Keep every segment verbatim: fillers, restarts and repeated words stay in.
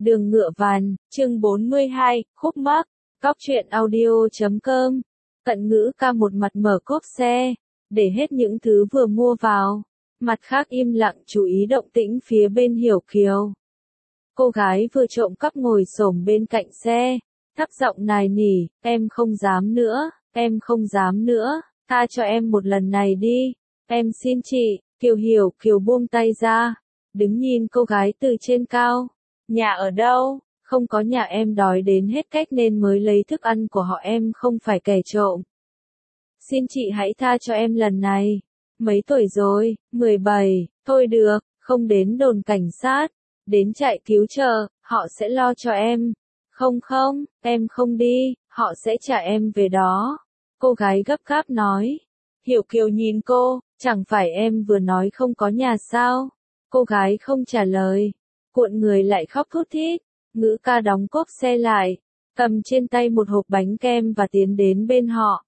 Đường Ngựa Vàn, chương bốn mươi hai, khúc mắc, cóc truyện audio chấm com. Cận Ngữ Ca một mặt mở cốp xe, để hết những thứ vừa mua vào, mặt khác im lặng chú ý động tĩnh phía bên Hiểu Kiều. Cô gái vừa trộm cắp ngồi xổm bên cạnh xe, thấp giọng nài nỉ, em không dám nữa, em không dám nữa, tha cho em một lần này đi, em xin chị. Kiều Hiểu Kiều buông tay ra, đứng nhìn cô gái từ trên cao. Nhà ở đâu? Không có nhà, em đói đến hết cách nên mới lấy thức ăn của họ, em không phải kẻ trộm. Xin chị hãy tha cho em lần này. Mấy tuổi rồi? mười bảy, thôi được, không đến đồn cảnh sát, đến trại cứu trợ, họ sẽ lo cho em. Không không, em không đi, họ sẽ trả em về đó. Cô gái gấp gáp nói. Hiểu Kiều nhìn cô, chẳng phải em vừa nói không có nhà sao? Cô gái không trả lời, cuộn người lại khóc thút thít. Ngữ Ca đóng cốp xe lại, cầm trên tay một hộp bánh kem và tiến đến bên họ.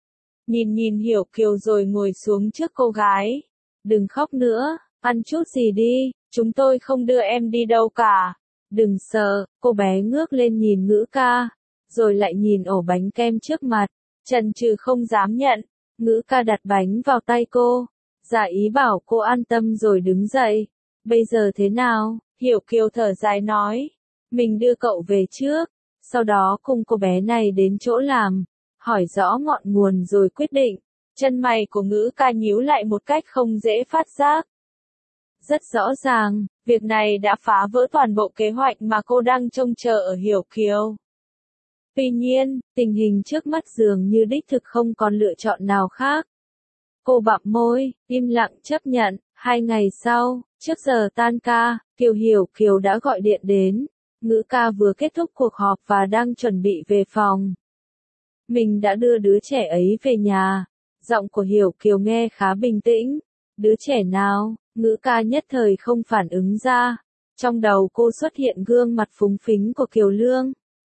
Nhìn nhìn Hiểu Kiều rồi ngồi xuống trước cô gái. Đừng khóc nữa, ăn chút gì đi, chúng tôi không đưa em đi đâu cả. Đừng sợ, cô bé ngước lên nhìn Ngữ Ca, rồi lại nhìn ổ bánh kem trước mặt, chần chừ không dám nhận. Ngữ Ca đặt bánh vào tay cô, giả ý bảo cô an tâm rồi đứng dậy. Bây giờ thế nào? Hiểu Kiều thở dài nói. Mình đưa cậu về trước, sau đó cùng cô bé này đến chỗ làm, hỏi rõ ngọn nguồn rồi quyết định. Chân mày của Ngữ Ca nhíu lại một cách không dễ phát giác. Rất rõ ràng, việc này đã phá vỡ toàn bộ kế hoạch mà cô đang trông chờ ở Hiểu Kiều. Tuy nhiên, tình hình trước mắt dường như đích thực không còn lựa chọn nào khác. Cô bặm môi, im lặng chấp nhận. Hai ngày sau, trước giờ tan ca, Kiều Hiểu Kiều đã gọi điện đến. Ngữ Ca vừa kết thúc cuộc họp và đang chuẩn bị về phòng. Mình đã đưa đứa trẻ ấy về nhà. Giọng của Hiểu Kiều nghe khá bình tĩnh. Đứa trẻ nào? Ngữ Ca nhất thời không phản ứng ra. Trong đầu cô xuất hiện gương mặt phúng phính của Kiều Lương.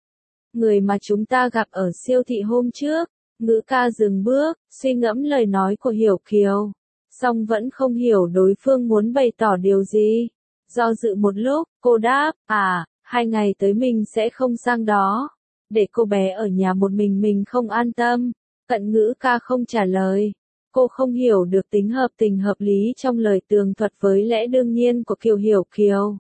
Người mà chúng ta gặp ở siêu thị hôm trước. Ngữ Ca dừng bước, suy ngẫm lời nói của Hiểu Kiều. Song vẫn không hiểu đối phương muốn bày tỏ điều gì. Do dự một lúc, cô đáp, à, hai ngày tới mình sẽ không sang đó. Để cô bé ở nhà một mình mình không an tâm. Cận Ngữ Ca không trả lời. Cô không hiểu được tính hợp tình hợp lý trong lời tường thuật với lẽ đương nhiên của Kiều Hiểu Kiều.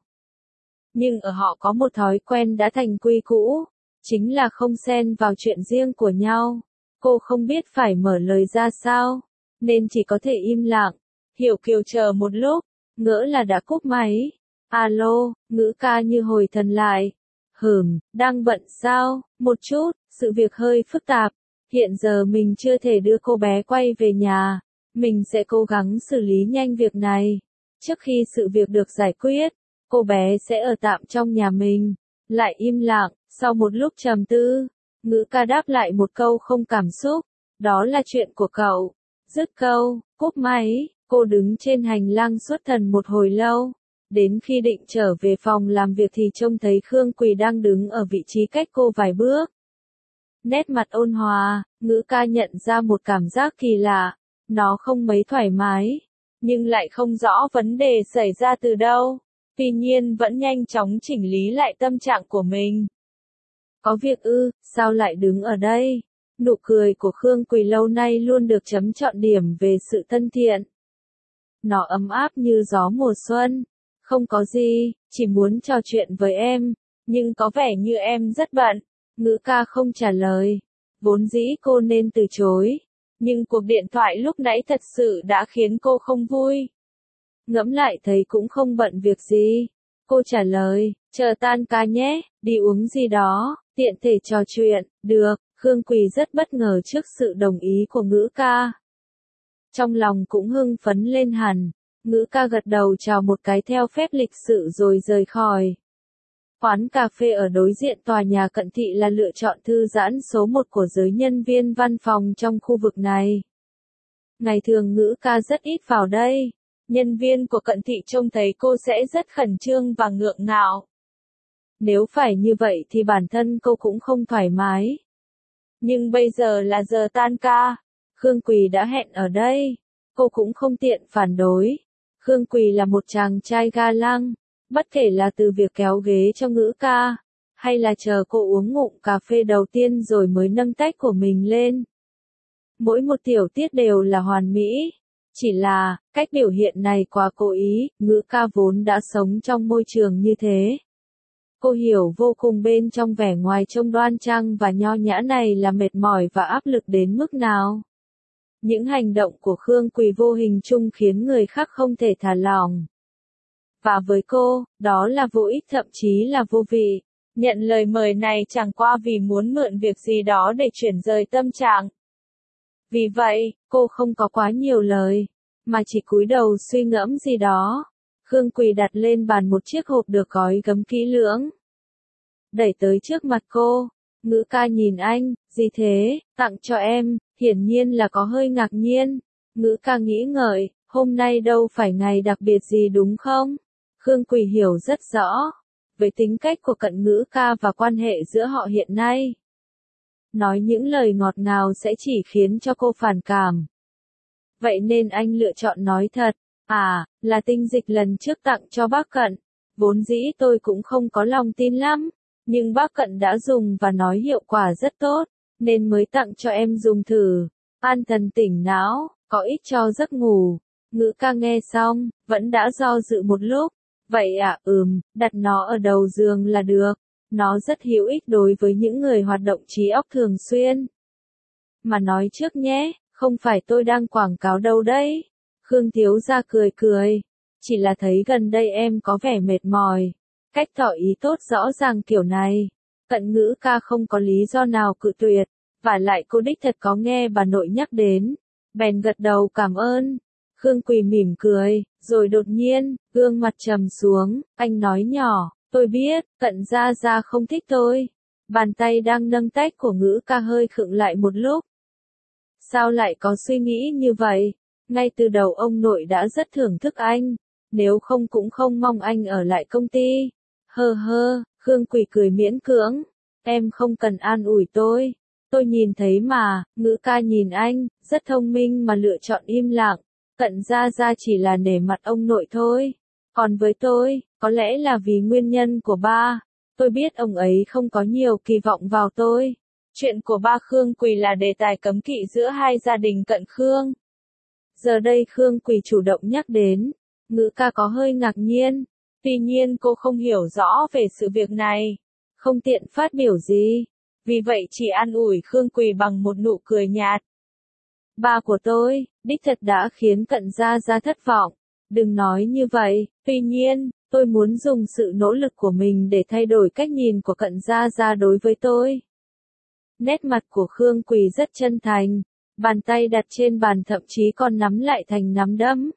Nhưng ở họ có một thói quen đã thành quy cũ, chính là không xen vào chuyện riêng của nhau. Cô không biết phải mở lời ra sao, nên chỉ có thể im lặng. Hiểu Kiều chờ một lúc, ngỡ là đã cúp máy. Alo, Ngữ Ca như hồi thần lại. Hừm, đang bận sao? Một chút, sự việc hơi phức tạp. Hiện giờ mình chưa thể đưa cô bé quay về nhà. Mình sẽ cố gắng xử lý nhanh việc này. Trước khi sự việc được giải quyết, cô bé sẽ ở tạm trong nhà mình. Lại im lặng, sau một lúc trầm tư, Ngữ Ca đáp lại một câu không cảm xúc. Đó là chuyện của cậu. Dứt câu, cúp máy, cô đứng trên hành lang xuất thần một hồi lâu. Đến khi định trở về phòng làm việc thì trông thấy Khương Quỳ đang đứng ở vị trí cách cô vài bước. Nét mặt ôn hòa, Ngữ Ca nhận ra một cảm giác kỳ lạ. Nó không mấy thoải mái, nhưng lại không rõ vấn đề xảy ra từ đâu. Tuy nhiên vẫn nhanh chóng chỉnh lý lại tâm trạng của mình. Có việc ư, sao lại đứng ở đây? Nụ cười của Khương Quỳ lâu nay luôn được chấm trọn điểm về sự thân thiện. Nó ấm áp như gió mùa xuân. Không có gì, chỉ muốn trò chuyện với em, nhưng có vẻ như em rất bận. Ngữ Ca không trả lời. Vốn dĩ cô nên từ chối, nhưng cuộc điện thoại lúc nãy thật sự đã khiến cô không vui. Ngẫm lại thấy cũng không bận việc gì. Cô trả lời, chờ tan ca nhé, đi uống gì đó, tiện thể trò chuyện. Được. Khương Quỳ rất bất ngờ trước sự đồng ý của Ngữ Ca. Trong lòng cũng hưng phấn lên hẳn. Ngữ Ca gật đầu chào một cái theo phép lịch sự rồi rời khỏi. Quán cà phê ở đối diện tòa nhà Cận Thị là lựa chọn thư giãn số một của giới nhân viên văn phòng trong khu vực này. Ngày thường Ngữ Ca rất ít vào đây. Nhân viên của Cận Thị trông thấy cô sẽ rất khẩn trương và ngượng ngạo. Nếu phải như vậy thì bản thân cô cũng không thoải mái. Nhưng bây giờ là giờ tan ca. Khương Quỳ đã hẹn ở đây. Cô cũng không tiện phản đối. Khương Quỳ là một chàng trai ga lăng. Bất kể là từ việc kéo ghế cho Ngữ Ca, hay là chờ cô uống ngụm cà phê đầu tiên rồi mới nâng tách của mình lên. Mỗi một tiểu tiết đều là hoàn mỹ. Chỉ là, cách biểu hiện này quá cố ý, Ngữ Ca vốn đã sống trong môi trường như thế. Cô hiểu vô cùng bên trong vẻ ngoài trông đoan trang và nho nhã này là mệt mỏi và áp lực đến mức nào. Những hành động của Khương Quỳ vô hình chung khiến người khác không thể thả lỏng. Và với cô, đó là vô ích thậm chí là vô vị. Nhận lời mời này chẳng qua vì muốn mượn việc gì đó để chuyển rời tâm trạng. Vì vậy, cô không có quá nhiều lời, mà chỉ cúi đầu suy ngẫm gì đó. Khương Quỳ đặt lên bàn một chiếc hộp được gói gấm kỹ lưỡng. Đẩy tới trước mặt cô, Ngữ Ca nhìn anh, gì thế, tặng cho em, hiển nhiên là có hơi ngạc nhiên. Ngữ Ca nghĩ ngợi, hôm nay đâu phải ngày đặc biệt gì đúng không? Khương Quỳ hiểu rất rõ, với tính cách của Cận Ngữ Ca và quan hệ giữa họ hiện nay. Nói những lời ngọt ngào sẽ chỉ khiến cho cô phản cảm. Vậy nên anh lựa chọn nói thật, à, là tinh dịch lần trước tặng cho bác Cận. Vốn dĩ tôi cũng không có lòng tin lắm, nhưng bác Cận đã dùng và nói hiệu quả rất tốt, nên mới tặng cho em dùng thử. An thần tỉnh não, có ích cho giấc ngủ. Ngữ Ca nghe xong, vẫn đã do dự một lúc. Vậy à, ừm, đặt nó ở đầu giường là được. Nó rất hữu ích đối với những người hoạt động trí óc thường xuyên. Mà nói trước nhé, không phải tôi đang quảng cáo đâu đấy. Khương thiếu gia cười cười. Chỉ là thấy gần đây em có vẻ mệt mỏi. Cách tỏ ý tốt rõ ràng kiểu này. Cận Ngữ Ca không có lý do nào cự tuyệt. Và lại cô đích thật có nghe bà nội nhắc đến. Bèn gật đầu cảm ơn. Khương Quỳ mỉm cười, rồi đột nhiên, gương mặt trầm xuống, anh nói nhỏ, tôi biết, Cận gia gia không thích tôi. Bàn tay đang nâng tách của Ngữ Ca hơi khựng lại một lúc. Sao lại có suy nghĩ như vậy? Ngay từ đầu ông nội đã rất thưởng thức anh, nếu không cũng không mong anh ở lại công ty. Hơ hơ, Khương Quỳ cười miễn cưỡng, em không cần an ủi tôi. Tôi nhìn thấy mà, Ngữ Ca nhìn anh, rất thông minh mà lựa chọn im lặng. Cận gia gia chỉ là nể mặt ông nội thôi. Còn với tôi, có lẽ là vì nguyên nhân của ba. Tôi biết ông ấy không có nhiều kỳ vọng vào tôi. Chuyện của ba Khương Quỳ là đề tài cấm kỵ giữa hai gia đình Cận Khương. Giờ đây Khương Quỳ chủ động nhắc đến. Ngữ Ca có hơi ngạc nhiên. Tuy nhiên cô không hiểu rõ về sự việc này. Không tiện phát biểu gì. Vì vậy chỉ an ủi Khương Quỳ bằng một nụ cười nhạt. Ba của tôi, đích thật đã khiến Cận gia gia thất vọng. Đừng nói như vậy, tuy nhiên, tôi muốn dùng sự nỗ lực của mình để thay đổi cách nhìn của Cận gia gia đối với tôi. Nét mặt của Khương Quỳ rất chân thành, bàn tay đặt trên bàn thậm chí còn nắm lại thành nắm đấm.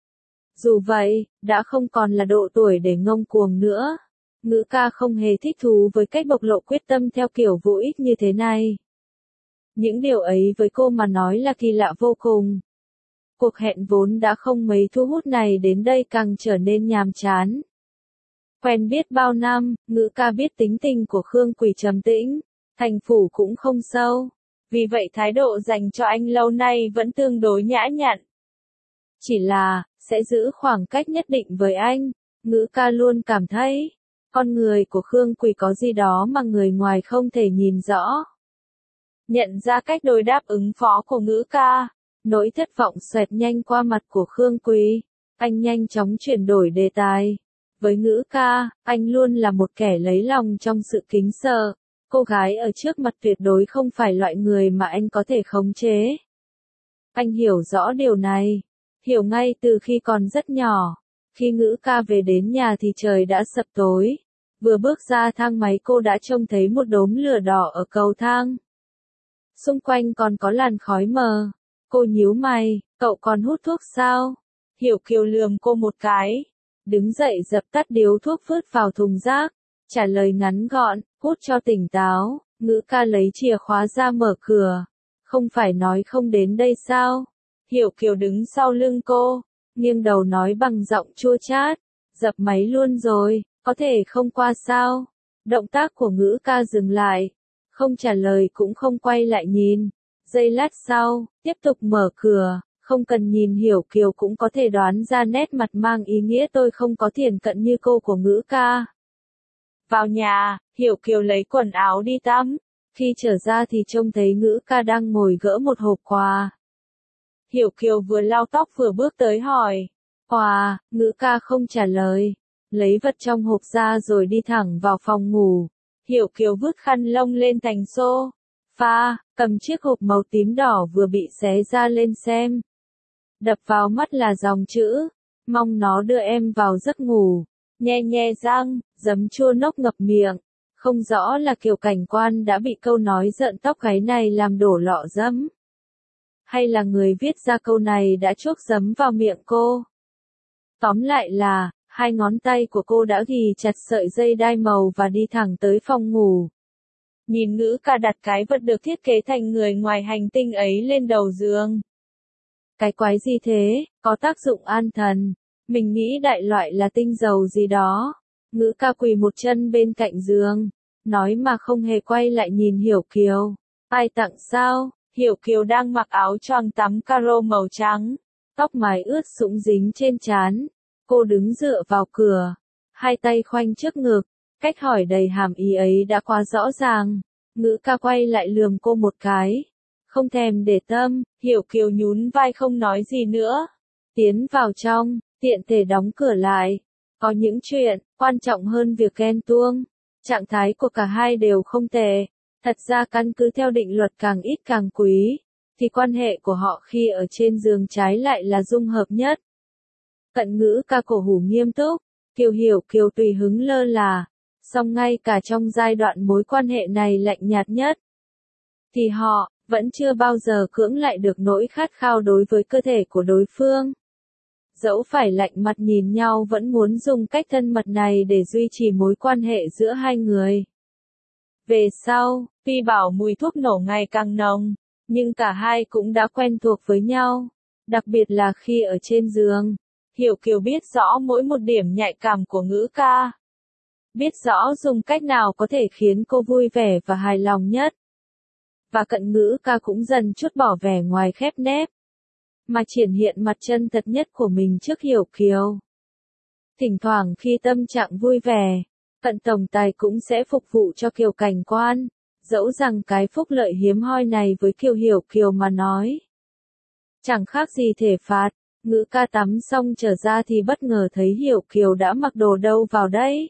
Dù vậy, đã không còn là độ tuổi để ngông cuồng nữa. Ngữ Ca không hề thích thú với cách bộc lộ quyết tâm theo kiểu vô ích như thế này. Những điều ấy với cô mà nói là kỳ lạ vô cùng. Cuộc hẹn vốn đã không mấy thu hút này đến đây càng trở nên nhàm chán. Quen biết bao năm, Ngữ Ca biết tính tình của Khương Quỳ trầm tĩnh, thành phủ cũng không sâu. Vì vậy thái độ dành cho anh lâu nay vẫn tương đối nhã nhặn. Chỉ là, sẽ giữ khoảng cách nhất định với anh. Ngữ Ca luôn cảm thấy, con người của Khương Quỳ có gì đó mà người ngoài không thể nhìn rõ. Nhận ra cách đối đáp ứng phó của Ngữ Ca, nỗi thất vọng xoẹt nhanh qua mặt của Khương Quỳ. Anh nhanh chóng chuyển đổi đề tài. Với Ngữ Ca, anh luôn là một kẻ lấy lòng trong sự kính sợ. Cô gái ở trước mặt tuyệt đối không phải loại người mà anh có thể khống chế. Anh hiểu rõ điều này. Hiểu ngay từ khi còn rất nhỏ. Khi Ngữ Ca về đến nhà thì trời đã sập tối. Vừa bước ra thang máy cô đã trông thấy một đốm lửa đỏ ở cầu thang. Xung quanh còn có làn khói mờ. Cô nhíu mày, cậu còn hút thuốc sao? Hiểu Kiều lườm cô một cái. Đứng dậy dập tắt điếu thuốc vứt vào thùng rác. Trả lời ngắn gọn, hút cho tỉnh táo. Ngữ Ca lấy chìa khóa ra mở cửa. Không phải nói không đến đây sao? Hiểu Kiều đứng sau lưng cô, nghiêng đầu nói bằng giọng chua chát. Dập máy luôn rồi, có thể không qua sao? Động tác của Ngữ Ca dừng lại. Không trả lời cũng không quay lại nhìn. Giây lát sau, tiếp tục mở cửa, Không cần nhìn Hiểu Kiều cũng có thể đoán ra nét mặt mang ý nghĩa tôi không có thiển cận như cô của Ngữ ca. Vào nhà, Hiểu Kiều lấy quần áo đi tắm. Khi trở ra thì trông thấy Ngữ ca đang ngồi gỡ một hộp quà. Hiểu Kiều vừa lau tóc vừa bước tới hỏi. Quà, Ngữ ca không trả lời. Lấy vật trong hộp ra rồi đi thẳng vào phòng ngủ. Hiểu Kiều vứt khăn lông lên thành xô. Pha, cầm chiếc hộp màu tím đỏ vừa bị xé ra lên xem. Đập vào mắt là dòng chữ. Mong nó đưa em vào giấc ngủ. Nhe nhe răng, giấm chua nốc ngập miệng. Không rõ là Kiều Cảnh Quan đã bị câu nói giận tóc gáy này làm đổ lọ giấm. Hay là người viết ra câu này đã chuốc giấm vào miệng cô. Tóm lại là, hai ngón tay của cô đã ghì chặt sợi dây đai màu và đi thẳng tới phòng ngủ. Nhìn Ngữ ca đặt cái vật được thiết kế thành người ngoài hành tinh ấy lên đầu giường. Cái quái gì thế, có tác dụng an thần. Mình nghĩ đại loại là tinh dầu gì đó. Ngữ ca quỳ một chân bên cạnh giường. Nói mà không hề quay lại nhìn Hiểu Kiều. Ai tặng sao? Hiểu Kiều đang mặc áo choàng tắm caro màu trắng. Tóc mái ướt sũng dính trên trán. Cô đứng dựa vào cửa. Hai tay khoanh trước ngực. Cách hỏi đầy hàm ý ấy đã quá rõ ràng. Ngữ ca quay lại lườm cô một cái. Không thèm để tâm, Hiểu Kiều nhún vai không nói gì nữa. Tiến vào trong, tiện thể đóng cửa lại. Có những chuyện, quan trọng hơn việc ghen tuông. Trạng thái của cả hai đều không tệ. Thật ra căn cứ theo định luật càng ít càng quý. Thì quan hệ của họ khi ở trên giường trái lại là dung hợp nhất. Cận Ngữ ca cổ hủ nghiêm túc. Kiều Hiểu Kiều tùy hứng lơ là. Song ngay cả trong giai đoạn mối quan hệ này lạnh nhạt nhất. Thì họ, vẫn chưa bao giờ cưỡng lại được nỗi khát khao đối với cơ thể của đối phương. Dẫu phải lạnh mặt nhìn nhau vẫn muốn dùng cách thân mật này để duy trì mối quan hệ giữa hai người. Về sau, tuy bảo mùi thuốc nổ ngày càng nồng, nhưng cả hai cũng đã quen thuộc với nhau. Đặc biệt là khi ở trên giường, Hiểu Kiều biết rõ mỗi một điểm nhạy cảm của Ngữ ca. Biết rõ dùng cách nào có thể khiến cô vui vẻ và hài lòng nhất. Và Cận Ngữ ca cũng dần chút bỏ vẻ ngoài khép nép. Mà triển hiện mặt chân thật nhất của mình trước Hiểu Kiều. Thỉnh thoảng khi tâm trạng vui vẻ, Cận tổng tài cũng sẽ phục vụ cho Kiều Cảnh Quan. Dẫu rằng cái phúc lợi hiếm hoi này với Kiều Hiểu Kiều mà nói. Chẳng khác gì thể phạt. Ngữ ca tắm xong trở ra thì bất ngờ thấy Hiểu Kiều đã mặc đồ đâu vào đấy.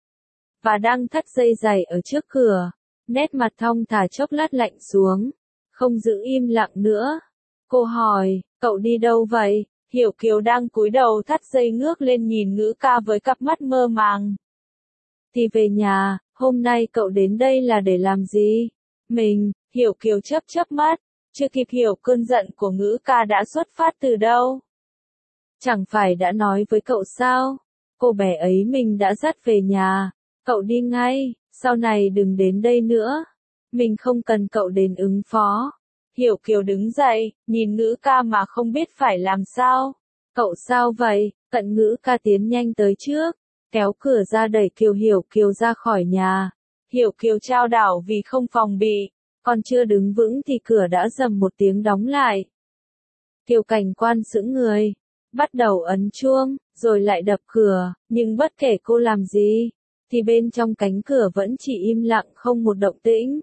Và đang thắt dây giày ở trước cửa. Nét mặt thong thả chốc lát lạnh xuống. Không giữ im lặng nữa. Cô hỏi, cậu đi đâu vậy? Hiểu Kiều đang cúi đầu thắt dây ngước lên nhìn Ngữ ca với cặp mắt mơ màng. Thì về nhà, hôm nay cậu đến đây là để làm gì? Mình, Hiểu Kiều chớp chớp mắt, chưa kịp hiểu cơn giận của Ngữ ca đã xuất phát từ đâu. Chẳng phải đã nói với cậu sao? Cô bé ấy mình đã dắt về nhà. Cậu đi ngay, sau này đừng đến đây nữa. Mình không cần cậu đến ứng phó. Hiểu Kiều đứng dậy, nhìn Ngữ ca mà không biết phải làm sao. Cậu sao vậy? Cận Ngữ ca tiến nhanh tới trước, kéo cửa ra đẩy Kiều Hiểu Kiều ra khỏi nhà. Hiểu Kiều trao đảo vì không phòng bị, còn chưa đứng vững thì cửa đã rầm một tiếng đóng lại. Kiều Cảnh Quan sững người, bắt đầu ấn chuông, rồi lại đập cửa, nhưng bất kể cô làm gì, thì bên trong cánh cửa vẫn chỉ im lặng không một động tĩnh.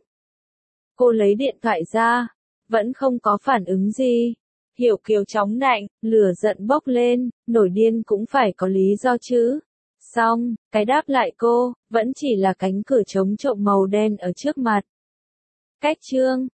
Cô lấy điện thoại ra, vẫn không có phản ứng gì. Hiểu Kiều chóng nạnh, lửa giận bốc lên, nổi điên cũng phải có lý do chứ. Xong, cái đáp lại cô, vẫn chỉ là cánh cửa trống trộm màu đen ở trước mặt. Cách chương